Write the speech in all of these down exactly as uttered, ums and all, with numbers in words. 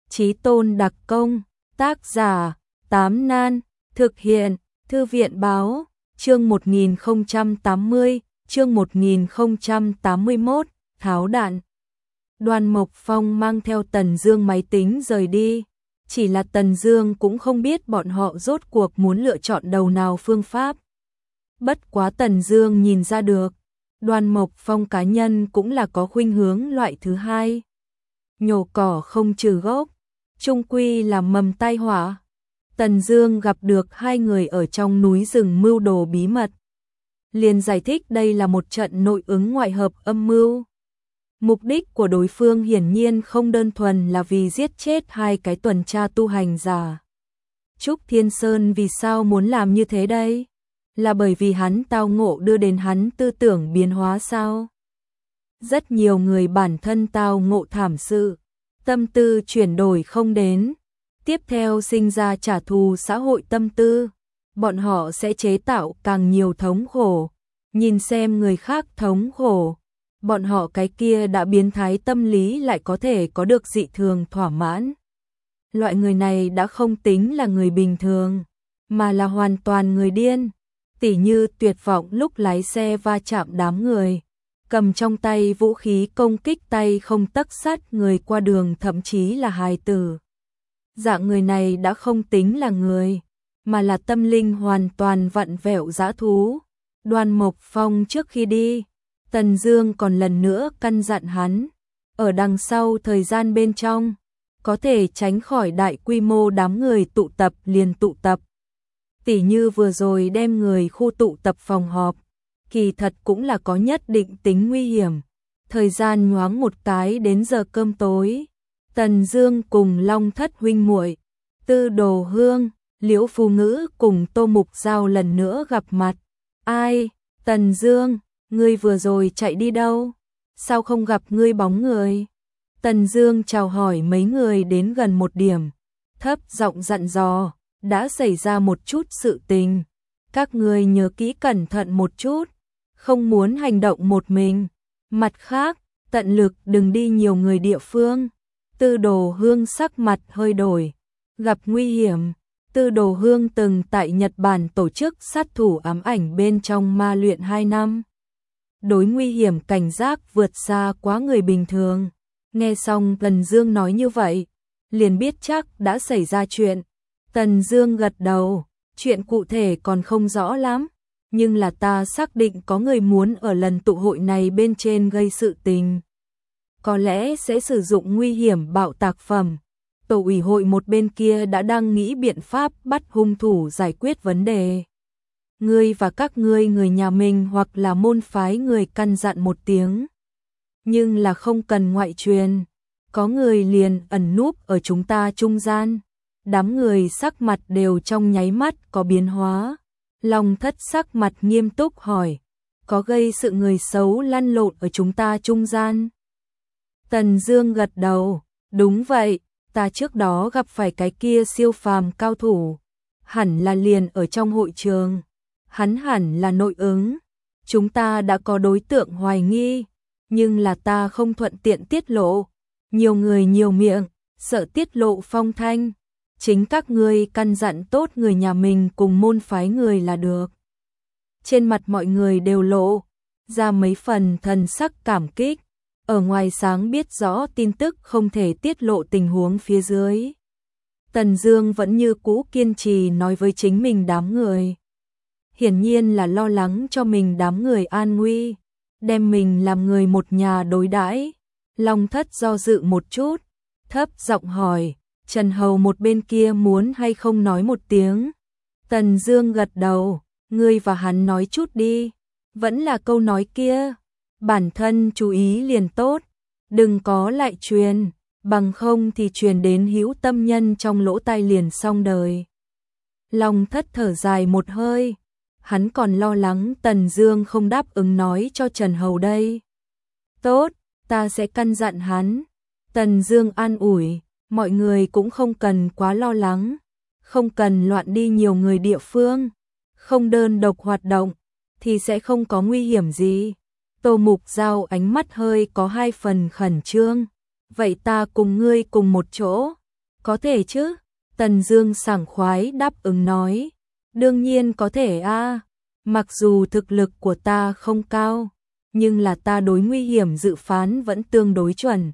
Chí tôn đặc công, tác giả, Tám Nan, thực hiện, Thư viện báo, chương một nghìn không trăm tám mươi, chương một nghìn không trăm tám mươi mốt, tháo đạn. Đoàn Mộc Phong mang theo Tần Dương máy tính rời đi, chỉ là Tần Dương cũng không biết bọn họ rốt cuộc muốn lựa chọn đầu nào phương pháp. Bất quá Tần Dương nhìn ra được, Đoàn Mộc Phong cá nhân cũng là có khuynh hướng loại thứ hai. Nhổ cỏ không trừ gốc, chung quy là mầm tai họa. Tần Dương gặp được hai người ở trong núi rừng mưu đồ bí mật, liền giải thích đây là một trận nội ứng ngoại hợp âm mưu. Mục đích của đối phương hiển nhiên không đơn thuần là vì giết chết hai cái tuần tra tu hành giả. Trúc Thiên Sơn vì sao muốn làm như thế đây? Là bởi vì hắn tao ngộ đưa đến hắn tư tưởng biến hóa sao? Rất nhiều người bản thân tao ngộ thảm sự, tâm tư chuyển đổi không đến, tiếp theo sinh ra trả thù xã hội tâm tư, bọn họ sẽ chế tạo càng nhiều thống khổ, nhìn xem người khác thống khổ, bọn họ cái kia đã biến thái tâm lý lại có thể có được dị thường thỏa mãn. Loại người này đã không tính là người bình thường, mà là hoàn toàn người điên, tỉ như tuyệt vọng lúc lái xe va chạm đám người, cầm trong tay vũ khí công kích tay không tấc sắt người qua đường, thậm chí là hài tử. Dạng người này đã không tính là người, mà là tâm linh hoàn toàn vặn vẹo dã thú. Đoàn Mộc Phong trước khi đi, Tần Dương còn lần nữa căn dặn hắn, ở đằng sau thời gian bên trong, có thể tránh khỏi đại quy mô đám người tụ tập liền tụ tập. Tỉ như vừa rồi đem người khu tụ tập phòng họp, kỳ thật cũng là có nhất định tính nguy hiểm. Thời gian nhoáng một cái đến giờ cơm tối, Tần Dương cùng Long Thất huynh muội, Tư Đồ Hương, Liễu Phù Ngữ cùng Tô Mục Giao lần nữa gặp mặt. Ai, Tần Dương, ngươi vừa rồi chạy đi đâu? Sao không gặp ngươi bóng người? Tần Dương chào hỏi mấy người đến gần một điểm, thấp giọng dặn dò, đã xảy ra một chút sự tình, các ngươi nhớ kỹ cẩn thận một chút, không muốn hành động một mình, mặt khác, tận lực đừng đi nhiều người địa phương. Tư Đồ Hương sắc mặt hơi đổi, gặp nguy hiểm. Tư Đồ Hương từng tại Nhật Bản tổ chức sát thủ ám ảnh bên trong ma luyện hai năm. Đối nguy hiểm cảnh giác vượt xa quá người bình thường. Nghe xong Tần Dương nói như vậy, liền biết chắc đã xảy ra chuyện. Tần Dương gật đầu, chuyện cụ thể còn không rõ lắm, nhưng là ta xác định có người muốn ở lần tụ hội này bên trên gây sự tình. Có lẽ sẽ sử dụng nguy hiểm bạo tạc phẩm. Tổ ủy hội một bên kia đã đang nghĩ biện pháp bắt hung thủ giải quyết vấn đề. Ngươi và các ngươi người nhà mình hoặc là môn phái người căn dặn một tiếng. Nhưng là không cần ngoại truyền. Có người liền ẩn núp ở chúng ta trung gian. Đám người sắc mặt đều trong nháy mắt có biến hóa. Long Thất sắc mặt nghiêm túc hỏi, có gây sự người xấu lăn lộn ở chúng ta trung gian? Tần Dương gật đầu, đúng vậy, ta trước đó gặp phải cái kia siêu phàm cao thủ, hẳn là liền ở trong hội trường, hắn hẳn là nội ứng, chúng ta đã có đối tượng hoài nghi, nhưng là ta không thuận tiện tiết lộ, nhiều người nhiều miệng, sợ tiết lộ phong thanh, chính các ngươi căn dặn tốt người nhà mình cùng môn phái người là được. Trên mặt mọi người đều lộ ra mấy phần thần sắc cảm kích. Ở ngoài sáng biết rõ tin tức không thể tiết lộ tình huống phía dưới. Tần Dương vẫn như cũ kiên trì nói với chính mình đám người. Hiển nhiên là lo lắng cho mình đám người an nguy, đem mình làm người một nhà đối đãi. Long Thất do dự một chút, thấp giọng hỏi, Trần Hầu một bên kia muốn hay không nói một tiếng? Tần Dương gật đầu, ngươi và hắn nói chút đi, vẫn là câu nói kia. Bản thân chú ý liền tốt, đừng có lại truyền, bằng không thì truyền đến hữu tâm nhân trong lỗ tai liền xong đời. Long Thất thở dài một hơi, hắn còn lo lắng Tần Dương không đáp ứng nói cho Trần Hầu đây. Tốt, ta sẽ căn dặn hắn. Tần Dương an ủi, mọi người cũng không cần quá lo lắng, không cần loạn đi nhiều người địa phương, không đơn độc hoạt động, thì sẽ không có nguy hiểm gì. Tô Mục Giao ánh mắt hơi có hai phần khẩn trương. Vậy ta cùng ngươi cùng một chỗ. Có thể chứ? Tần Dương sảng khoái đáp ứng nói. Đương nhiên có thể a. Mặc dù thực lực của ta không cao, nhưng là ta đối nguy hiểm dự phán vẫn tương đối chuẩn.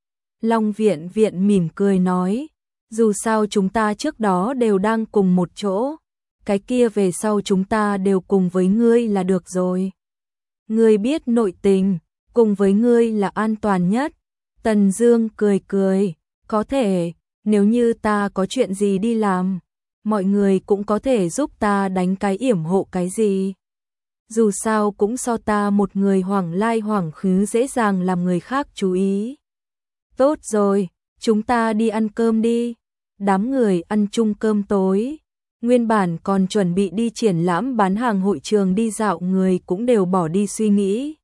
Long Viện Viện mỉm cười nói, dù sao chúng ta trước đó đều đang cùng một chỗ, cái kia về sau chúng ta đều cùng với ngươi là được rồi. Ngươi biết nội tình, cùng với ngươi là an toàn nhất. Tần Dương cười cười, có thể, nếu như ta có chuyện gì đi làm, mọi người cũng có thể giúp ta đánh cái yểm hộ cái gì. Dù sao cũng so ta một người hoảng lai hoảng khứ dễ dàng làm người khác chú ý. Tốt rồi, chúng ta đi ăn cơm đi. Đám người ăn chung cơm tối. Nguyên bản còn chuẩn bị đi triển lãm bán hàng hội trường đi dạo người cũng đều bỏ đi suy nghĩ.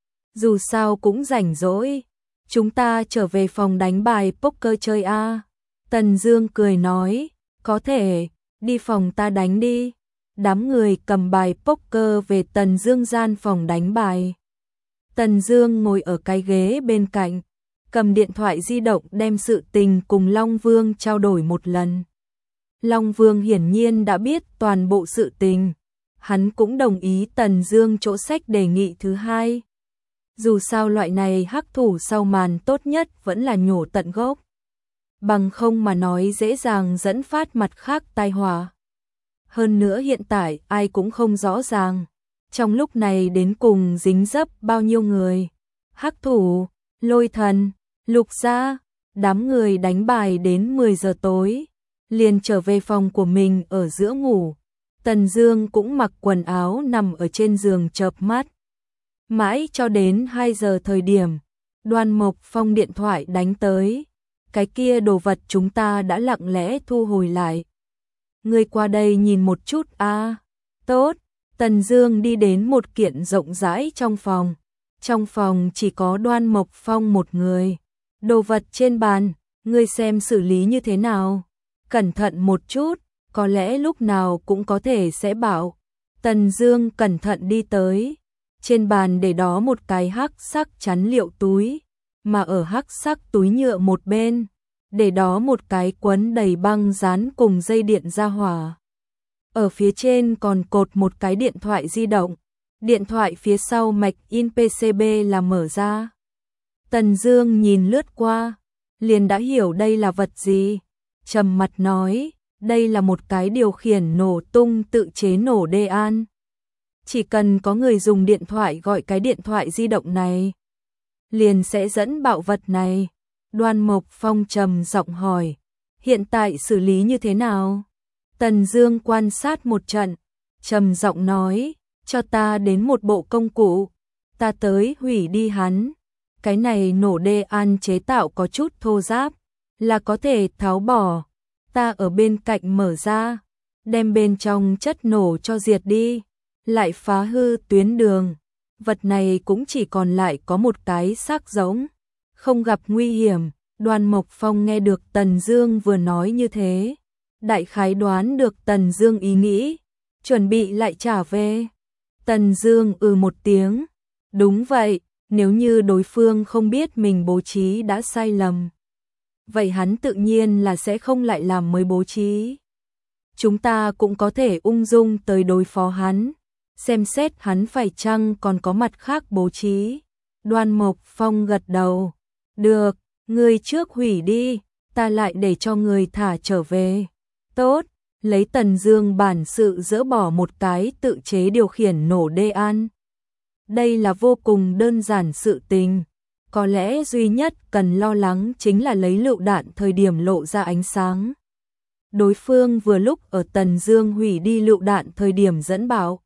Dù sao cũng rảnh rỗi, chúng ta trở về phòng đánh bài poker chơi a. Tần Dương cười nói, có thể, đi phòng ta đánh đi. Đám người cầm bài poker về Tần Dương gian phòng đánh bài. Tần Dương ngồi ở cái ghế bên cạnh, cầm điện thoại di động đem sự tình cùng Long Vương trao đổi một lần. Long Vương hiển nhiên đã biết toàn bộ sự tình, hắn cũng đồng ý Tần Dương chỗ sách đề nghị thứ hai. Dù sao loại này hắc thủ sau màn tốt nhất vẫn là nhổ tận gốc, bằng không mà nói dễ dàng dẫn phát mặt khác tai họa. Hơn nữa hiện tại ai cũng không rõ ràng, trong lúc này đến cùng dính dấp bao nhiêu người. Hắc thủ, Lôi Thần, Lục Gia, đám người đánh bài đến mười giờ tối, liền trở về phòng của mình ở giữa ngủ. Tần Dương cũng mặc quần áo nằm ở trên giường chợp mắt. Mãi cho đến hai giờ thời điểm, Đoan Mộc Phong điện thoại đánh tới. Cái kia đồ vật chúng ta đã lặng lẽ thu hồi lại. Ngươi qua đây nhìn một chút a. À. Tốt, Tần Dương đi đến một kiện rộng rãi trong phòng. Trong phòng chỉ có Đoan Mộc Phong một người. Đồ vật trên bàn, ngươi xem xử lý như thế nào? Cẩn thận một chút, có lẽ lúc nào cũng có thể sẽ bảo. Tần Dương cẩn thận đi tới. Trên bàn để đó một cái hắc sắc chắn liệu túi, mà ở hắc sắc túi nhựa một bên, để đó một cái quấn đầy băng dán cùng dây điện ra hỏa. Ở phía trên còn cột một cái điện thoại di động, điện thoại phía sau mạch in pê xê bê là mở ra. Tần Dương nhìn lướt qua, liền đã hiểu đây là vật gì. Trầm mặt nói, đây là một cái điều khiển nổ tung tự chế nổ đê an. Chỉ cần có người dùng điện thoại gọi cái điện thoại di động này, liền sẽ dẫn bạo vật này. Đoan Mộc Phong trầm giọng hỏi, hiện tại xử lý như thế nào? Tần Dương quan sát một trận, trầm giọng nói, cho ta đến một bộ công cụ, ta tới hủy đi hắn. Cái này nổ đê an chế tạo có chút thô ráp, là có thể tháo bỏ. Ta ở bên cạnh mở ra, đem bên trong chất nổ cho diệt đi, lại phá hư tuyến đường. Vật này cũng chỉ còn lại có một cái xác giống, không gặp nguy hiểm. Đoan Mộc Phong nghe được Tần Dương vừa nói như thế, đại khái đoán được Tần Dương ý nghĩ, chuẩn bị lại trả về. Tần Dương ừ một tiếng, đúng vậy, nếu như đối phương không biết mình bố trí đã sai lầm, vậy hắn tự nhiên là sẽ không lại làm mới bố trí. Chúng ta cũng có thể ung dung tới đối phó hắn, xem xét hắn phải chăng còn có mặt khác bố trí. Đoan Mộc Phong gật đầu, được, ngươi trước hủy đi, ta lại để cho người thả trở về. Tốt, lấy Tần Dương bản sự dỡ bỏ một cái tự chế điều khiển nổ đê an. Đây là vô cùng đơn giản sự tình, có lẽ duy nhất cần lo lắng chính là lấy lựu đạn thời điểm lộ ra ánh sáng. Đối phương vừa lúc ở Tần Dương hủy đi lựu đạn thời điểm dẫn bạo.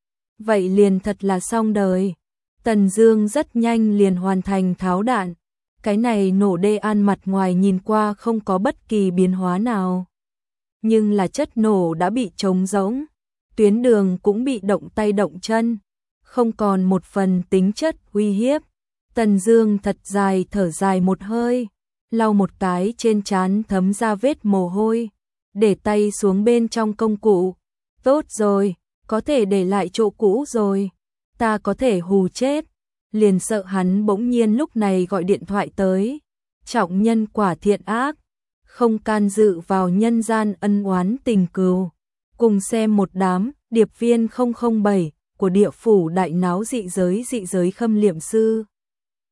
Vậy liền thật là xong đời. Tần Dương rất nhanh liền hoàn thành tháo đạn. Cái này nổ đê an mặt ngoài nhìn qua không có bất kỳ biến hóa nào, nhưng là chất nổ đã bị trống rỗng, tuyến đường cũng bị động tay động chân, không còn một phần tính chất uy hiếp. Tần Dương thật dài thở dài một hơi, lau một cái trên trán thấm ra vết mồ hôi, để tay xuống bên trong công cụ. Tốt rồi, có thể để lại chỗ cũ rồi, ta có thể hù chết. Liền sợ hắn bỗng nhiên lúc này gọi điện thoại tới. Trọng nhân quả thiện ác, không can dự vào nhân gian ân oán tình cừu. Cùng xem một đám điệp viên không không bảy của địa phủ đại náo dị giới dị giới khâm liệm sư.